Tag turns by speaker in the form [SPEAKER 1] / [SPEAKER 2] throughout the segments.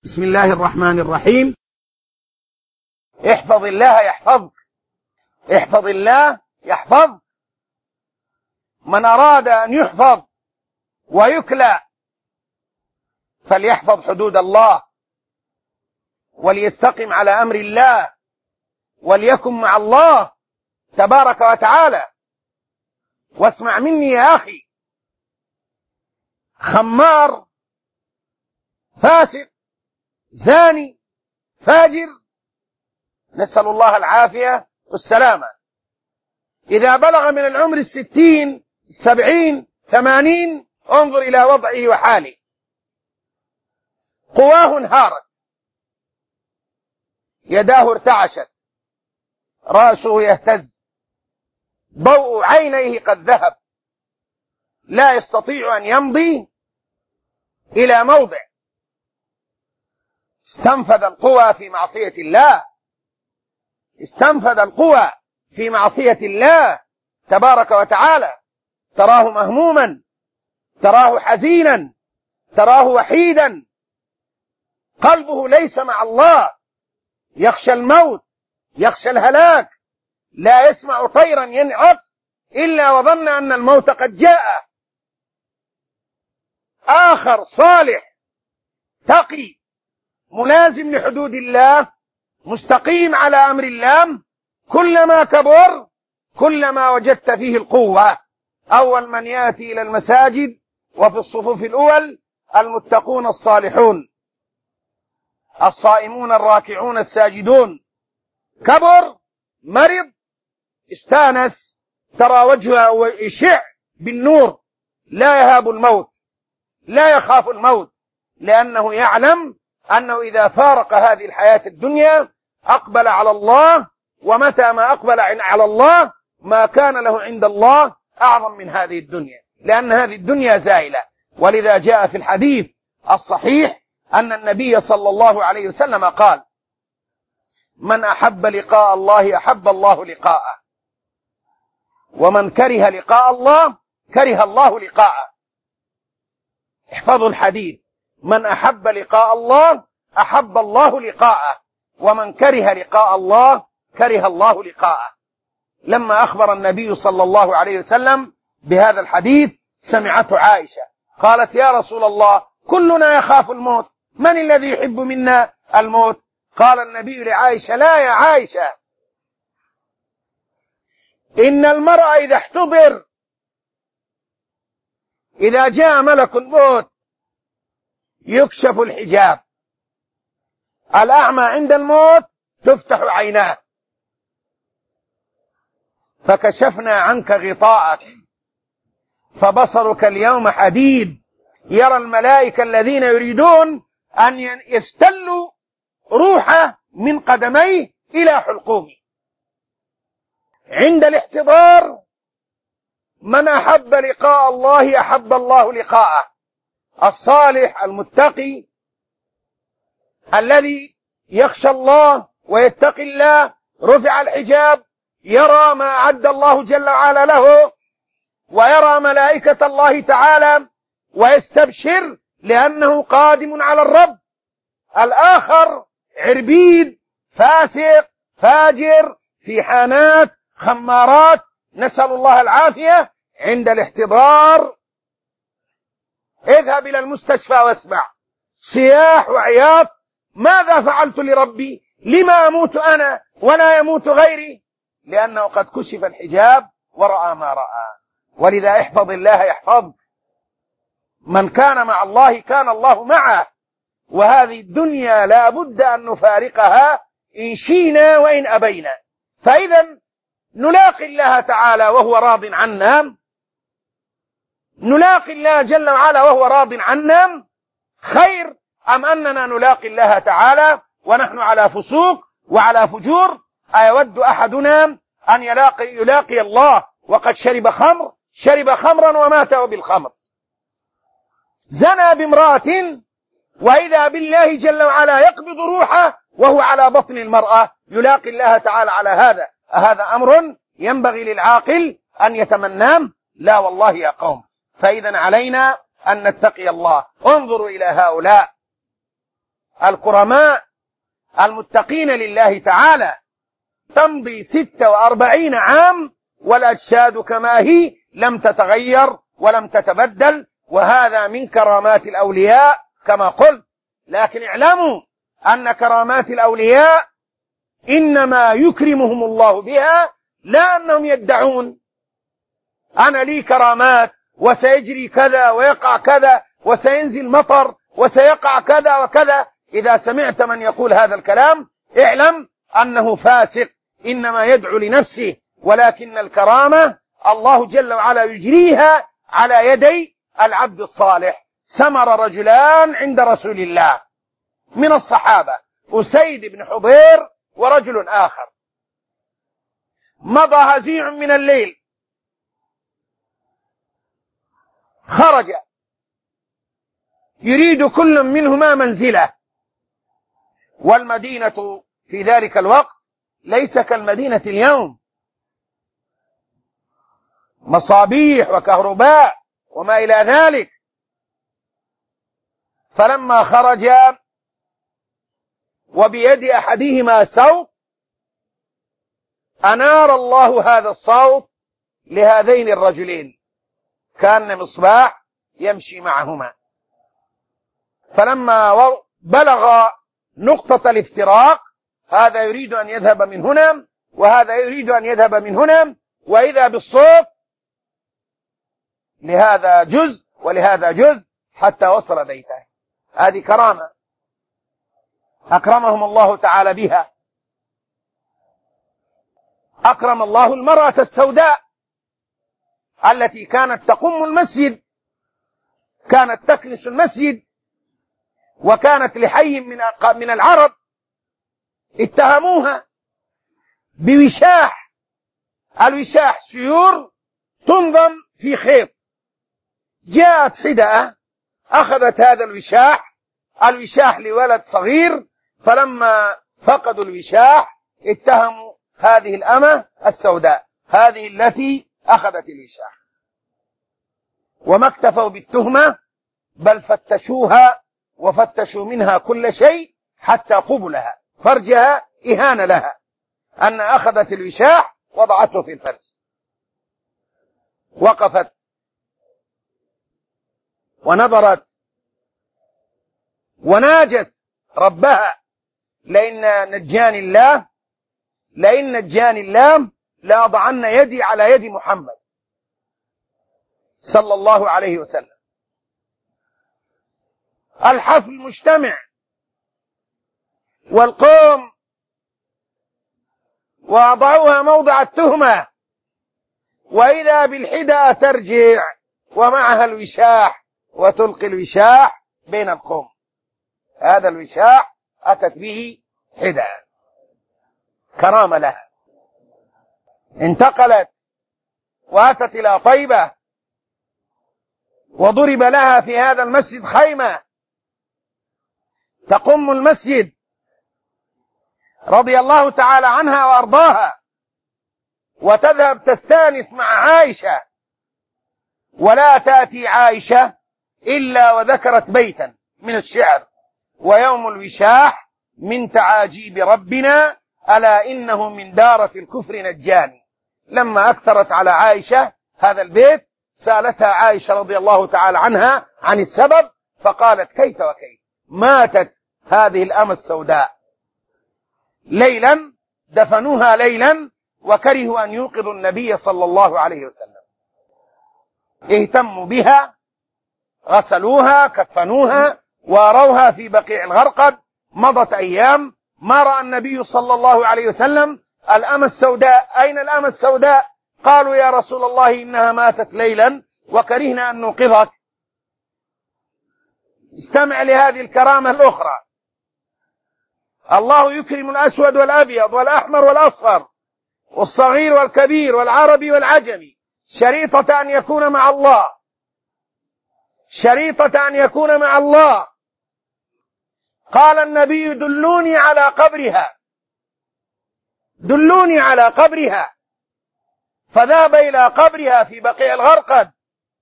[SPEAKER 1] بسم الله الرحمن الرحيم. احفظ الله يحفظك، احفظ الله يحفظك. من أراد أن يحفظ ويكلى فليحفظ حدود الله، وليستقم على أمر الله، وليكن مع الله تبارك وتعالى. واسمع مني يا أخي، خمار، فاسق، زاني، فاجر، نسأل الله العافية والسلامة، إذا بلغ من العمر 60 70 80 انظر إلى وضعه وحاله. قواه انهارت، يداه ارتعشت، رأسه يهتز، ضوء عينيه قد ذهب، لا يستطيع أن يمضي إلى موضع. استنفذ القوى في معصية الله، استنفذ القوى في معصية الله تبارك وتعالى. تراه مهموما، تراه حزينا، تراه وحيدا، قلبه ليس مع الله، يخشى الموت، يخشى الهلاك، لا يسمع طيرا ينعق إلا وظن أن الموت قد جاء. آخر صالح تقي ملازم لحدود الله، مستقيم على أمر الله، كلما كبر كلما وجدت فيه القوة. أول من يأتي إلى المساجد وفي الصفوف الأول المتقون الصالحون، الصائمون الراكعون الساجدون. كبر، مرض، استانس، ترى وجهه يشع بالنور، لا يهاب الموت، لا يخاف الموت، لأنه يعلم أنه إذا فارق هذه الحياة الدنيا أقبل على الله، ومتى ما أقبل على الله ما كان له عند الله أعظم من هذه الدنيا، لأن هذه الدنيا زائلة. ولذا جاء في الحديث الصحيح أن النبي صلى الله عليه وسلم قال: من أحب لقاء الله أحب الله لقاءه، ومن كره لقاء الله كره الله لقاءه. احفظوا الحديث: من أحب لقاء الله أحب الله لقاءه، ومن كره لقاء الله كره الله لقاءه. لما أخبر النبي صلى الله عليه وسلم بهذا الحديث سمعته عائشة، قالت: يا رسول الله، كلنا يخاف الموت، من الذي يحب منا الموت؟ قال النبي لعائشة: لا يا عائشة، إن المرء إذا احتضر، إذا جاء ملك الموت يكشف الحجاب، الأعمى عند الموت تفتح عيناه، فكشفنا عنك غطاءك فبصرك اليوم حديد. يرى الملائكة الذين يريدون أن يستلوا روحه من قدميه إلى حلقومه. عند الاحتضار من أحب لقاء الله أحب الله لقاءه. الصالح المتقي الذي يخشى الله ويتقي الله رفع الحجاب، يرى ما أعد الله جل وعلا له، ويرى ملائكة الله تعالى ويستبشر لأنه قادم على الرب. الآخر عربيد، فاسق، فاجر، في حانات، خمارات، نسأل الله العافية. عند الاحتضار اذهب إلى المستشفى واسمع صياح وعياط: ماذا فعلت لربي؟ لما أموت أنا ولا يموت غيري؟ لأنه قد كشف الحجاب ورأى ما رأى. ولذا احفظ الله يحفظك. من كان مع الله كان الله معه، وهذه الدنيا لا بد أن نفارقها إن شئنا وإن أبينا. فإذا نلاقي الله تعالى وهو راض عنا، نلاقي الله جل وعلا وهو راض عنا خير، أم أننا نلاقي الله تعالى ونحن على فسوق وعلى فجور؟ أيود أحدنا أن يلاقي الله وقد شرب خمرا ومات بالخمر، زنى بامرأة، وإذا بالله جل وعلا يقبض روحه وهو على بطن المرأة، يلاقي الله تعالى على هذا. أهذا أمر ينبغي للعاقل أن يتمناه؟ لا والله يا قوم. فإذا علينا أن نتقي الله. انظروا إلى هؤلاء الكرماء المتقين لله تعالى تمضي 46 عام والأجساد كما هي لم تتغير ولم تتبدل، وهذا من كرامات الأولياء كما قلت. لكن اعلموا أن كرامات الأولياء إنما يكرمهم الله بها، لا أنهم يدعون أنا لي كرامات وسيجري كذا ويقع كذا وسينزل مطر وسيقع كذا وكذا. إذا سمعت من يقول هذا الكلام اعلم أنه فاسق، إنما يدعو لنفسه، ولكن الكرامة الله جل وعلا يجريها على يدي العبد الصالح. سمر رجلان عند رسول الله من الصحابة، أسيد بن حضير ورجل آخر. مضى هزيع من الليل، خرج يريد كل منهما منزله، والمدينة في ذلك الوقت ليس كالمدينة اليوم، مصابيح وكهرباء وما إلى ذلك. فلما خرج وبيد أحدهما صوت أنار الله هذا الصوت لهذين الرجلين، كان مصباح يمشي معهما. فلما بلغ نقطة الافتراق، هذا يريد أن يذهب من هنا وهذا يريد أن يذهب من هنا، وإذا بالصوت لهذا جزء ولهذا جزء حتى وصل بيته. هذه كرامة أكرمهم الله تعالى بها. أكرم الله المرأة السوداء التي كانت تقم المسجد، كانت تكنس المسجد، وكانت لحي من العرب اتهموها بوشاح. الوشاح سيور تنظم في خيط. جاءت حدأة أخذت هذا الوشاح لولد صغير، فلما فقدوا الوشاح اتهموا هذه الأمة السوداء، هذه التي أخذت الوشاح. وما اكتفوا بالتهمة بل فتشوها وفتشوا منها كل شيء حتى قبلها، فرجها إهانة لها أن أخذت الوشاح وضعته في الفرج. وقفت ونظرت وناجت ربها: لئن نجاني الله لأضعن يدي على يد محمد صلى الله عليه وسلم. الحفل مجتمع والقوم وضعوها موضع التهمة، وإذا بالحدى ترجع ومعها الوشاح وتلقي الوشاح بين القوم. هذا الوشاح أتت به حدى، كرامة لها. انتقلت وأتت إلى طيبة، وضرب لها في هذا المسجد خيمة تقم المسجد رضي الله تعالى عنها وأرضاها، وتذهب تستانس مع عائشة، ولا تأتي عائشة إلا وذكرت بيتا من الشعر: ويوم الوشاح من تعاجيب ربنا ألا إنه من دارة الكفر نجاني. لما أكثرت على عائشة هذا البيت سألتها عائشة رضي الله تعالى عنها عن السبب، فقالت: كيف وكيف، ماتت هذه الأمة السوداء ليلا، دفنوها ليلا وكرهوا أن يوقظوا النبي صلى الله عليه وسلم. اهتموا بها، غسلوها، كفنوها، واروها في بقيع الغرقد. مضت أيام ما رأى النبي صلى الله عليه وسلم الأمة السوداء. أين الأمة السوداء؟ قالوا: يا رسول الله إنها ماتت ليلا وكرهنا أن نوقظك. استمع لهذه الكرامة الأخرى: الله يكرم الأسود والأبيض والأحمر والأصفر والصغير والكبير والعربي والعجمي شريطة أن يكون مع الله، شريطة أن يكون مع الله. قال النبي: دلوني على قبرها، دلوني على قبرها. فذهب إلى قبرها في بقيع الغرقد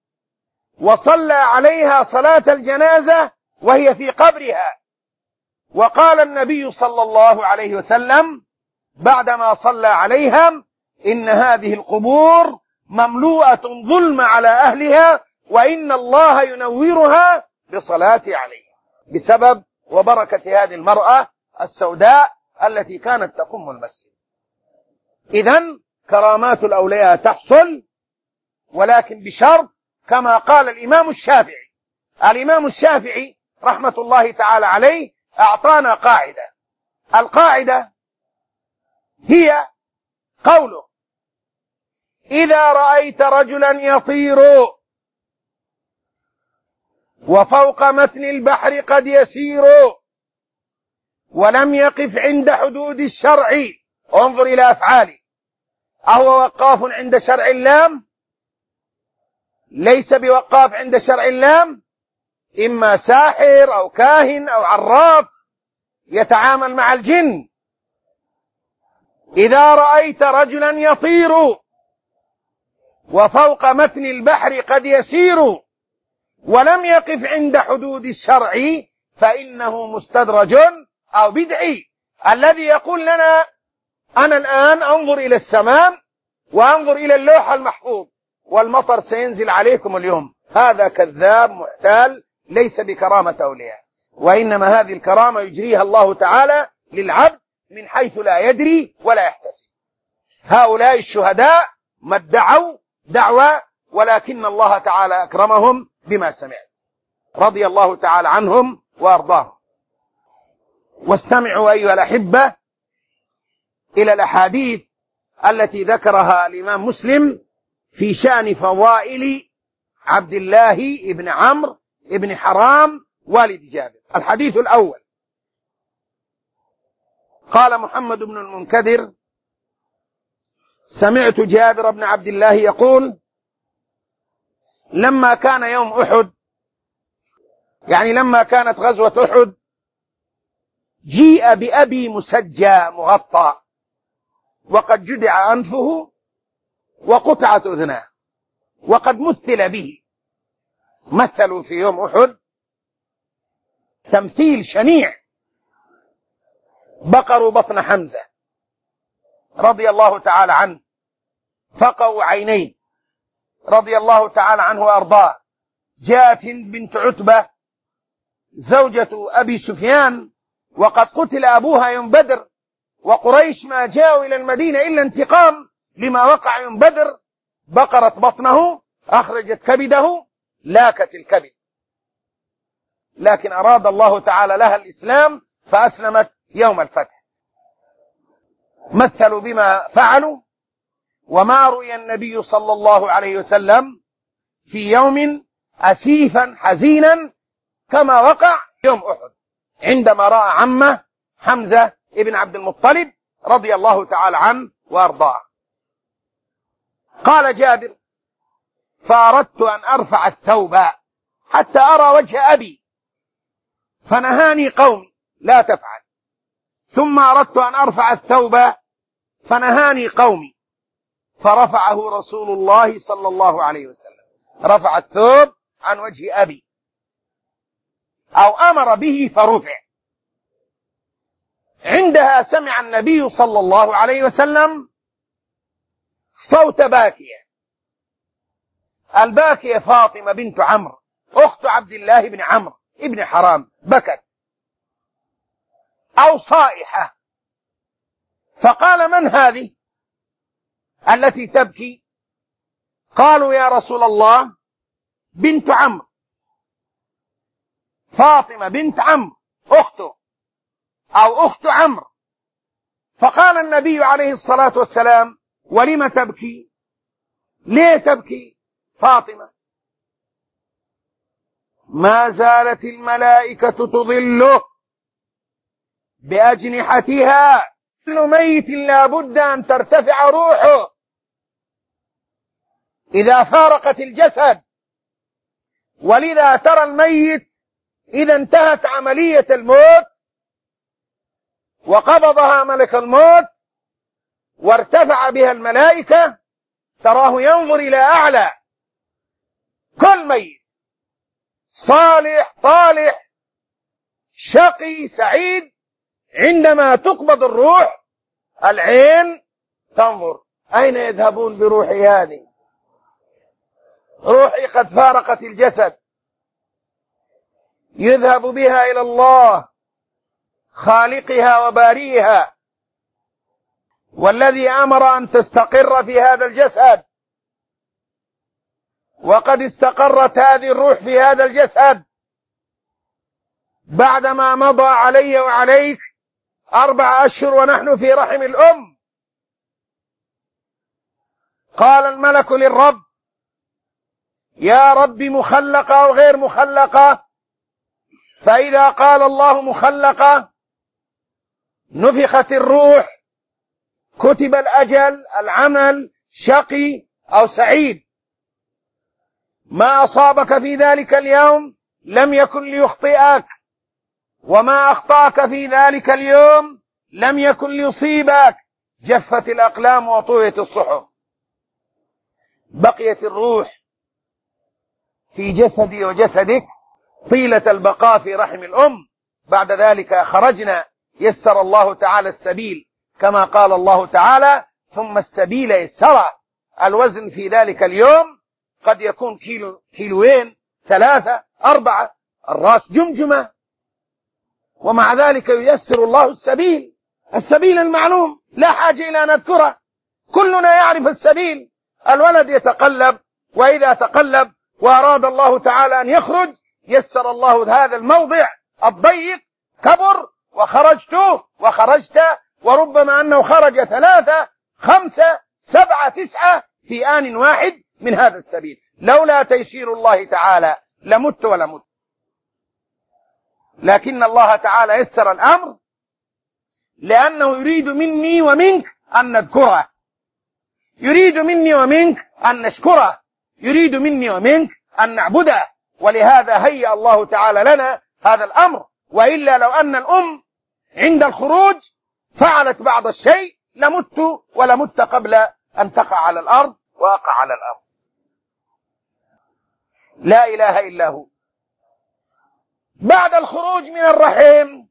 [SPEAKER 1] وصلى عليها صلاة الجنازة وهي في قبرها، وقال النبي صلى الله عليه وسلم بعدما صلى عليهم: إن هذه القبور مملوءة ظلم على أهلها، وإن الله ينورها بصلاة عليها، بسبب وبركة هذه المرأة السوداء التي كانت تقوم المسجد. إذن كرامات الأولياء تحصل، ولكن بشرط، كما قال الإمام الشافعي. الإمام الشافعي رحمة الله تعالى عليه أعطانا قاعدة. القاعدة هي قوله: إذا رأيت رجلا يطير وفوق متن البحر قد يسير ولم يقف عند حدود الشرع، انظر إلى أفعاله، أهو وقاف عند شرع الله؟ ليس بوقاف عند شرع الله، إما ساحر أو كاهن أو عراف يتعامل مع الجن. إذا رأيت رجلا يطير وفوق متن البحر قد يسير ولم يقف عند حدود الشرع فإنه مستدرج أو بدعي. الذي يقول لنا: أنا الآن أنظر إلى السماء وأنظر إلى اللوح المحفوظ والمطر سينزل عليكم اليوم، هذا كذاب محتال، ليس بكرامة أولياء، وإنما هذه الكرامة يجريها الله تعالى للعبد من حيث لا يدري ولا يحتسب. هؤلاء الشهداء ما ادعوا دعوة، ولكن الله تعالى أكرمهم بما سمعت، رضي الله تعالى عنهم وأرضاهم. واستمعوا أيها الأحبة إلى الأحاديث التي ذكرها الإمام مسلم في شأن فضائل عبد الله بن عمرو بن حرام والد جابر. الحديث الأول: قال محمد بن المنكدر: سمعت جابر بن عبد الله يقول: لما كان يوم أحد، يعني لما كانت غزوة أحد، جيء بأبي مسجى مغطى وقد جدع أنفه وقطعت أذناه وقد مثل به. مثلوا في يوم أحد تمثيل شنيع، بقروا بطن حمزة رضي الله تعالى عنه، فقوا عينيه رضي الله تعالى عنه وأرضاه. جاءت هند بنت عتبة زوجة أبي سفيان وقد قتل أبوها يوم بدر، وقريش ما جاءوا إلى المدينة إلا انتقام لما وقع يوم بدر، بقرت بطنه، أخرجت كبده، لاكت الكبد، لكن أراد الله تعالى لها الإسلام فأسلمت يوم الفتح. مثلوا بما فعلوا، وما رؤي النبي صلى الله عليه وسلم في يوم أسيفا حزينا كما وقع يوم أحد، عندما رأى عمه حمزة ابن عبد المطلب رضي الله تعالى عنه وأرضاه. قال جابر: فأردت أن أرفع الثوب حتى أرى وجه أبي، فنهاني قومي لا تفعل، ثم أردت أن أرفع الثوب فنهاني قومي، فرفعه رسول الله صلى الله عليه وسلم، رفع الثوب عن وجه أبي أو أمر به فرفع. عندها سمع النبي صلى الله عليه وسلم صوت باكية. الباكية فاطمة بنت عمرو أخت عبد الله بن عمرو ابن حرام، بكت، أو صائحة. فقال: من هذه التي تبكي؟ قالوا: يا رسول الله، بنت عمرو، فاطمة بنت عمرو أخته أو أخت عمرو. فقال النبي عليه الصلاة والسلام: ولم تبكي؟ ليه تبكي فاطمة؟ ما زالت الملائكة تظله بأجنحتها، كل ميت لا بد أن ترتفع روحه إذا فارقت الجسد، ولذا ترى الميت إذا انتهت عملية الموت وقبضها ملك الموت وارتفع بها الملائكة، تراه ينظر إلى أعلى، كل ميت، صالح طالح شقي سعيد. عندما تقبض الروح العين تنظر أين يذهبون بروحي هذه؟ روحي قد فارقت الجسد، يذهب بها إلى الله خالقها وباريها، والذي أمر أن تستقر في هذا الجسد، وقد استقرت هذه الروح في هذا الجسد بعدما مضى علي وعليك 4 أشهر ونحن في رحم الأم. قال الملك للرب: يا رب مخلقة أو غير مخلقة؟ فإذا قال الله مخلقة نفخت الروح، كتب الأجل، العمل، شقي أو سعيد. ما أصابك في ذلك اليوم لم يكن ليخطئك، وما أخطأك في ذلك اليوم لم يكن ليصيبك. جفت الأقلام وطويت الصحف. بقيت الروح في جسدي وجسدك طيلة البقاء في رحم الأم. بعد ذلك خرجنا، يسر الله تعالى السبيل كما قال الله تعالى: ثم السبيل يسره. الوزن في ذلك اليوم قد يكون كيلو، كيلوين، 3، 4. الرأس جمجمة، ومع ذلك ييسر الله السبيل، السبيل المعلوم لا حاجة إلى أن نذكره، كلنا يعرف السبيل. الولد يتقلب، وإذا تقلب وأراد الله تعالى أن يخرج يسر الله هذا الموضع الضيق، كبر وخرجت، وربما أنه خرج 3، 5، 7، 9 في آن واحد من هذا السبيل. لولا تيسير الله تعالى لمت ولمت، لكن الله تعالى يسر الأمر لأنه يريد مني ومنك أن نذكره، يريد مني ومنك أن نشكره، يريد مني ومنك أن نعبده. ولهذا هيأ الله تعالى لنا هذا الأمر، وإلا لو أن الأم عند الخروج فعلت بعض الشيء لمت ولمت قبل أن تقع على الأرض وأقع على الأرض. لا إله إلا هو. بعد الخروج من الرحم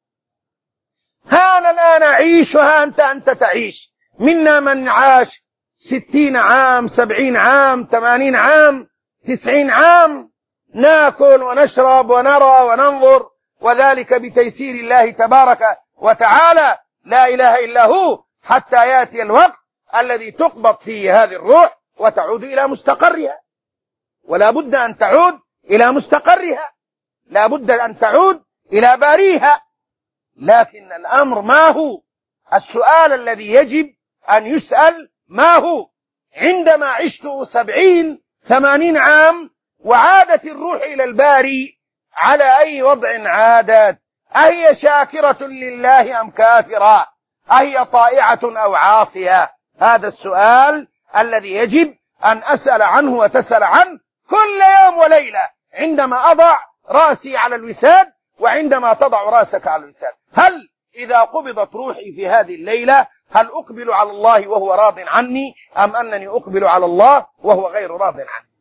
[SPEAKER 1] ها أنا الآن أعيش وها أنت تعيش. منا من عاش 60 عام، 70 عام، 80 عام، 90 عام، ناكل ونشرب ونرى وننظر، وذلك بتيسير الله تبارك وتعالى. لا إله إلا هو، حتى يأتي الوقت الذي تقبض فيه هذه الروح وتعود إلى مستقرها. ولا بد أن تعود إلى مستقرها، لا بد أن تعود إلى باريها. لكن الأمر ما هو؟ السؤال الذي يجب أن يسأل ما هو؟ عندما عشت 70 80 عام وعادت الروح إلى الباري، على أي وضع عادت؟ أهي شاكرة لله أم كافرة؟ أهي طائعة أو عاصية؟ هذا السؤال الذي يجب أن أسأل عنه وتسأل عنه كل يوم وليلة، عندما أضع رأسي على الوساد وعندما تضع رأسك على الوساد. هل إذا قبضت روحي في هذه الليلة هل أقبل على الله وهو راض عني، أم أنني أقبل على الله وهو غير راض عني؟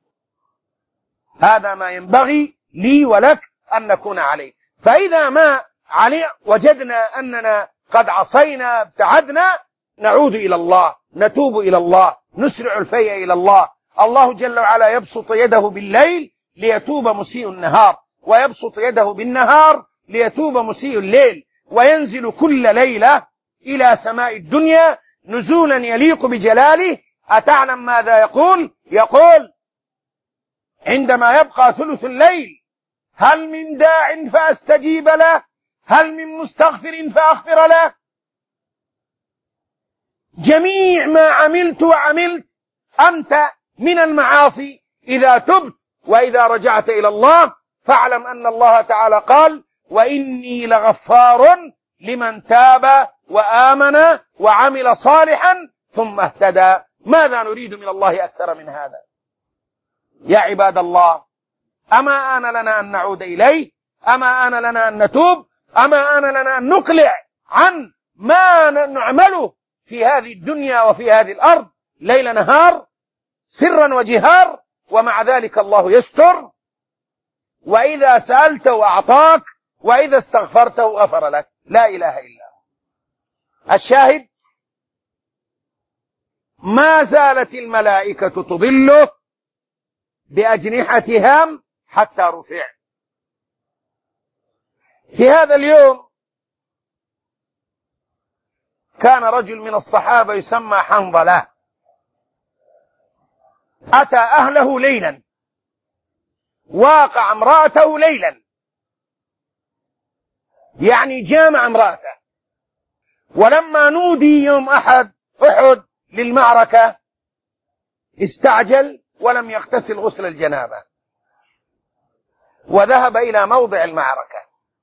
[SPEAKER 1] هذا ما ينبغي لي ولك أن نكون عليه. فإذا ما علي وجدنا أننا قد عصينا ابتعدنا، نعود إلى الله، نتوب إلى الله، نسرع الفيء إلى الله. الله جل وعلا يبسط يده بالليل ليتوب مسيء النهار، ويبسط يده بالنهار ليتوب مسيء الليل، وينزل كل ليلة إلى سماء الدنيا نزولا يليق بجلاله. أتعلم ماذا يقول؟ يقول عندما يبقى ثلث الليل: هل من داع فأستجيب له؟ هل من مستغفر فأغفر له؟ جميع ما عملت وعملت أنت من المعاصي إذا تبت وإذا رجعت إلى الله فاعلم أن الله تعالى قال: وإني لغفار لمن تاب وآمن وعمل صالحا ثم اهتدى. ماذا نريد من الله أكثر من هذا؟ يا عباد الله، أما آن لنا أن نعود إليه؟ أما آن لنا أن نتوب؟ أما آن لنا أن نقلع عن ما نعمله في هذه الدنيا وفي هذه الأرض ليل نهار سرا وجهار، ومع ذلك الله يستر، وإذا سألت وأعطاك، وإذا استغفرته غفر لك. لا إله إلا هو. الشاهد: ما زالت الملائكة تظله بأجنحتها حتى رفع. في هذا اليوم كان رجل من الصحابة يسمى حنظلة، أتى أهله ليلا، واقع امرأته ليلا، يعني جامع امرأته. ولما نودي يوم أحد للمعركة استعجل ولم يغتسل غسل الجنابة، وذهب إلى موضع المعركة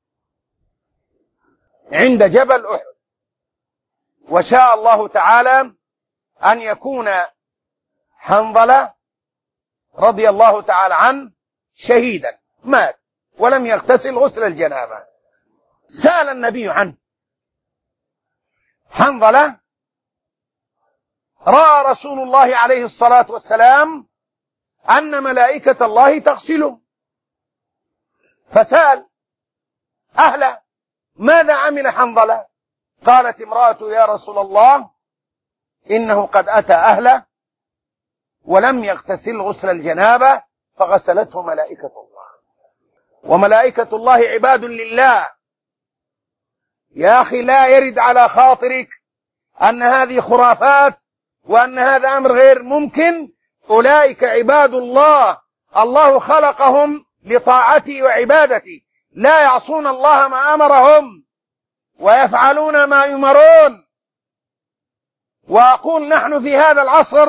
[SPEAKER 1] عند جبل أحد، وشاء الله تعالى أن يكون حنظلة رضي الله تعالى عنه شهيدا، مات ولم يغتسل غسل الجنابة. سأل النبي عنه. حنظلة رأى رسول الله عليه الصلاة والسلام أن ملائكة الله تغسله، فسأل أهله: ماذا عمل حنظلة؟ قالت امرأته: يا رسول الله، إنه قد أتى أهله ولم يغتسل غسل الجنابة فغسلته ملائكة الله. وملائكة الله عباد لله. يا أخي، لا يرد على خاطرك أن هذه خرافات وأن هذا أمر غير ممكن. أولئك عباد الله، الله خلقهم لطاعته وعبادته، لا يعصون الله ما أمرهم ويفعلون ما يمرون. وأقول نحن في هذا العصر،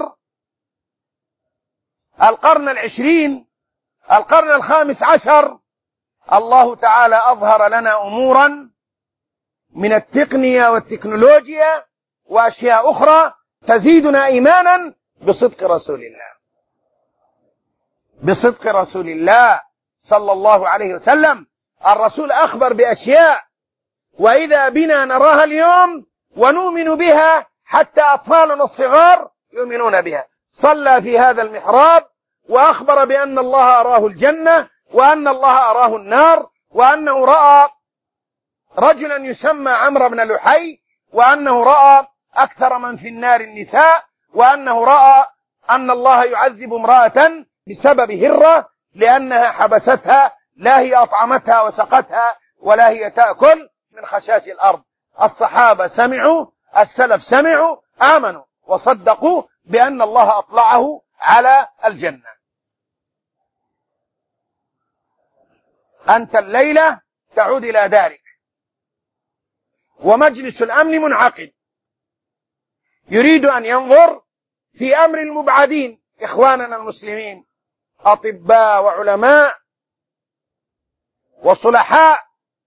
[SPEAKER 1] القرن العشرين، القرن الخامس عشر، الله تعالى أظهر لنا أمورا من التقنية والتكنولوجيا وأشياء أخرى تزيدنا إيمانا بصدق رسول الله، بصدق رسول الله صلى الله عليه وسلم. الرسول أخبر بأشياء وإذا بنا نراها اليوم ونؤمن بها، حتى أطفالنا الصغار يؤمنون بها. صلى في هذا المحراب وأخبر بأن الله أراه الجنة وأن الله أراه النار، وأنه رأى رجلا يسمى عمرو بن لحي، وأنه رأى أكثر من في النار النساء، وأنه رأى أن الله يعذب امرأة بسبب هرة لأنها حبستها، لا هي أطعمتها وسقتها ولا هي تأكل من خشاش الأرض. الصحابة سمعوا، السلف سمعوا، آمنوا وصدقوا بأن الله أطلعه على الجنة. أنت الليلة تعود إلى دارك، ومجلس الأمن منعقد يريد أن ينظر في أمر المبعدين، إخواننا المسلمين، أطباء وعلماء وصلحاء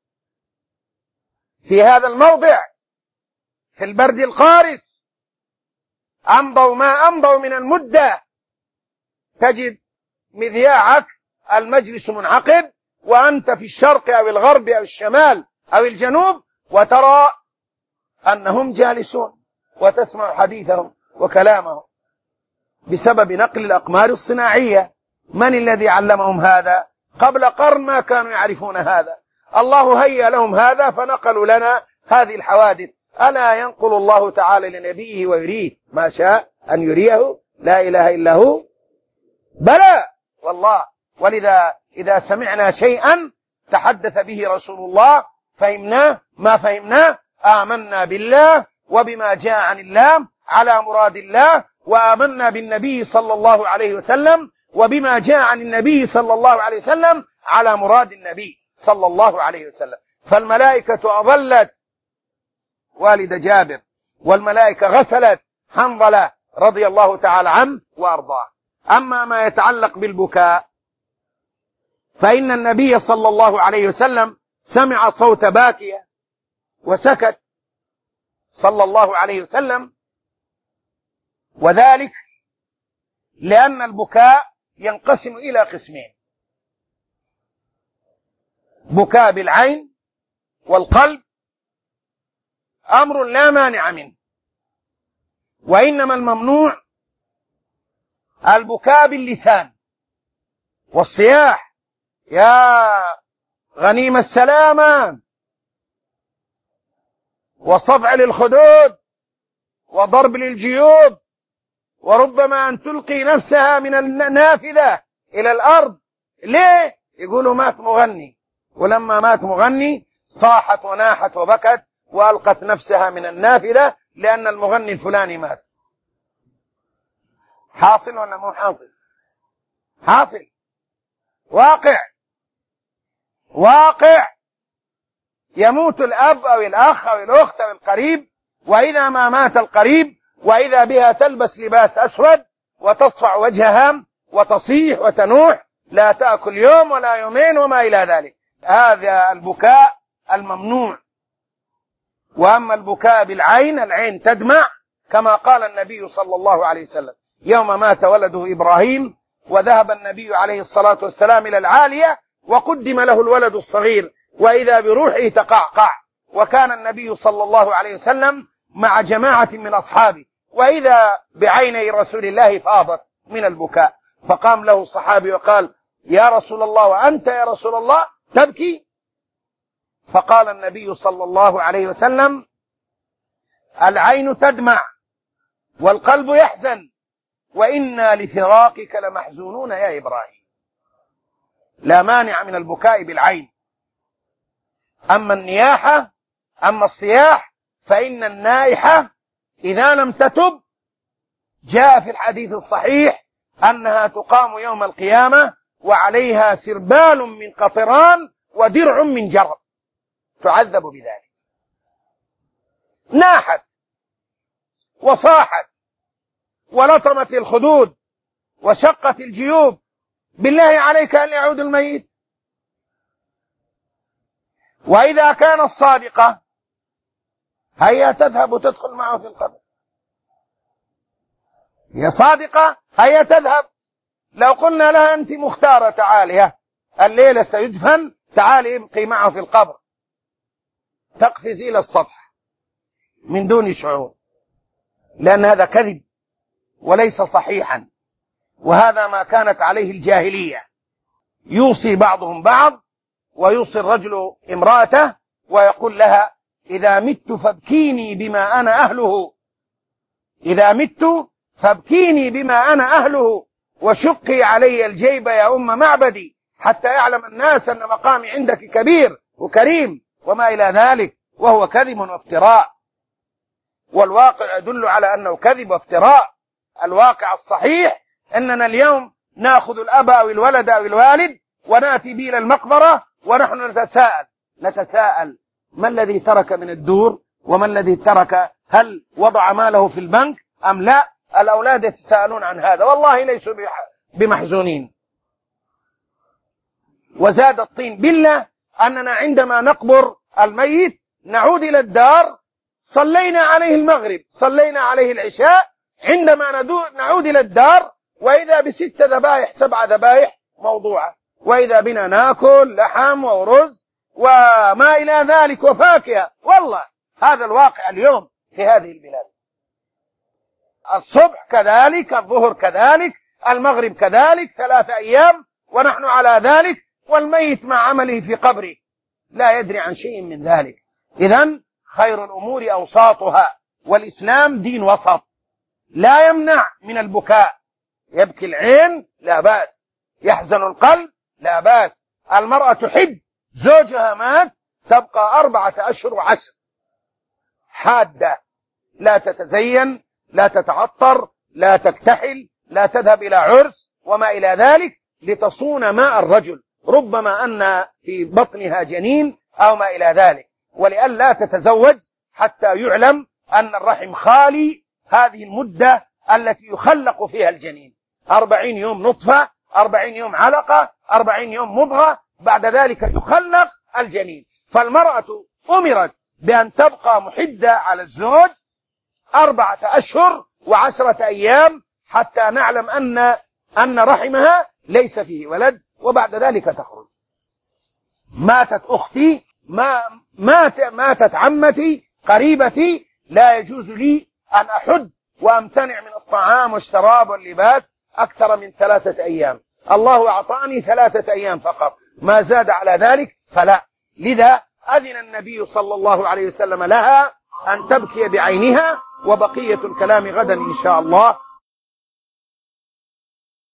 [SPEAKER 1] في هذا الموضع في البرد القارس، أمضوا ما أمضوا من المدة. تجد مذياعك المجلس منعقد وأنت في الشرق أو الغرب أو الشمال أو الجنوب، وترى أنهم جالسون وتسمع حديثهم وكلامهم بسبب نقل الأقمار الصناعية. من الذي علمهم هذا؟ قبل قرن ما كانوا يعرفون هذا، الله هيأ لهم هذا فنقلوا لنا هذه الحوادث. ألا ينقل الله تعالى لنبيه ويريه ما شاء أن يريه؟ لا إله إلا هو. بلى والله. ولذا إذا سمعنا شيئا تحدث به رسول الله فهمناه، ما فهمناه آمنا بالله وبما جاء عن الله على مراد الله، وآمنا بالنبي صلى الله عليه وسلم وبما جاء عن النبي صلى الله عليه وسلم على مراد النبي صلى الله عليه وسلم. فالملائكة أظلت والد جابر، والملائكة غسلت حنظلة رضي الله تعالى عنه وأرضاه. أما ما يتعلق بالبكاء فإن النبي صلى الله عليه وسلم سمع صوت باكية وسكت صلى الله عليه وسلم، وذلك لأن البكاء ينقسم إلى قسمين: بكاء بالعين والقلب، أمر لا مانع منه، وإنما الممنوع البكاء باللسان والصياح: يا غنيم السلامة وصفع للخدود وضرب للجيوب، وربما أن تلقي نفسها من النافذة إلى الأرض. ليه؟ يقولوا مات مغني، ولما مات مغني صاحت وناحت وبكت وألقت نفسها من النافذة لأن المغني الفلاني مات. حاصل ولا مو حاصل؟ حاصل، واقع. يموت الأب أو الأخ أو الأخت أو القريب، وإذا ما مات القريب وإذا بها تلبس لباس أسود وتصفع وجهها وتصيح وتنوح، لا تأكل يوم ولا يومين وما إلى ذلك. هذا البكاء الممنوع. وأما البكاء بالعين، العين تدمع كما قال النبي صلى الله عليه وسلم يوم مات ولده إبراهيم وذهب النبي عليه الصلاة والسلام إلى العالية وقدم له الولد الصغير وإذا بروحه تقعقع، وكان النبي صلى الله عليه وسلم مع جماعة من أصحابه وإذا بعيني رسول الله فاضت من البكاء، فقام له الصحابي وقال: يا رسول الله، وأنت يا رسول الله تبكي؟ فقال النبي صلى الله عليه وسلم: العين تدمع والقلب يحزن وإنا لفراقك لمحزونون يا إبراهيم. لا مانع من البكاء بالعين. أما النياحة، أما الصياح، فإن النائحة إذا لم تتب جاء في الحديث الصحيح أنها تقام يوم القيامة وعليها سربال من قطران ودرع من جرب، تعذب بذلك. ناحت وصاحت ولطمت الخدود وشقت الجيوب، بالله عليك أن يعود الميت؟ وإذا كان الصادقة هيا تذهب وتدخل معه في القبر. هي صادقة هيا تذهب. لو قلنا لها أنت مختارة تعالي الليلة سيدفن، تعالي ابقي معه في القبر، تقفز إلى السطح من دون شعور، لأن هذا كذب وليس صحيحا، وهذا ما كانت عليه الجاهلية. يوصي بعضهم بعض، ويوصي الرجل امرأته ويقول لها: إذا مت فابكيني بما أنا أهله، إذا مت فابكيني بما أنا أهله، وشقي علي الجيب يا أم معبدي حتى يعلم الناس أن مقامي عندك كبير وكريم، وما إلى ذلك، وهو كذب وافتراء. والواقع يدل على أنه كذب وافتراء. الواقع الصحيح أننا اليوم نأخذ الأب أو الولد أو الوالد ونأتي به إلى المقبرة ونحن نتساءل ما الذي ترك من الدور، وما الذي ترك، هل وضع ماله في البنك أم لا؟ الأولاد يتساءلون عن هذا، والله ليسوا بمحزونين. وزاد الطين بالله أننا عندما نقبر الميت نعود إلى الدار، صلينا عليه المغرب، صلينا عليه العشاء، عندما نعود إلى الدار وإذا ب6 ذبائح 7 ذبائح موضوعة، وإذا بنا ناكل لحم ورز وما إلى ذلك وفاكهة. والله هذا الواقع اليوم في هذه البلاد. الصبح كذلك، الظهر كذلك، المغرب كذلك، 3 أيام ونحن على ذلك، والميت مع عمله في قبره لا يدري عن شيء من ذلك. إذن خير الأمور أوساطها، والإسلام دين وسط، لا يمنع من البكاء. يبكي العين لا بأس، يحزن القلب لا بأس. المرأة تحب زوجها مات تبقى 4 أشهر و10 حادة، لا تتزين، لا تتعطر، لا تكتحل، لا تذهب إلى عرس وما إلى ذلك، لتصون ماء الرجل، ربما أن في بطنها جنين أو ما إلى ذلك، ولئلا تتزوج حتى يعلم أن الرحم خالي هذه المدة التي يخلق فيها الجنين. 40 يوم نطفة، 40 يوم علقة، 40 يوم مضغة، بعد ذلك يخلق الجنين. فالمرأة أمرت بأن تبقى محدة على الزوج 4 أشهر و10 أيام حتى نعلم أن رحمها ليس فيه ولد، وبعد ذلك تخرج. ماتت أختي، ماتت عمتي، قريبتي، لا يجوز لي أن أحد وأمتنع من الطعام والشراب واللباس أكثر من 3 أيام. الله أعطاني 3 أيام فقط، ما زاد على ذلك فلا. لذا أذن النبي صلى الله عليه وسلم لها أن تبكي بعينها، وبقية الكلام غدا إن شاء الله.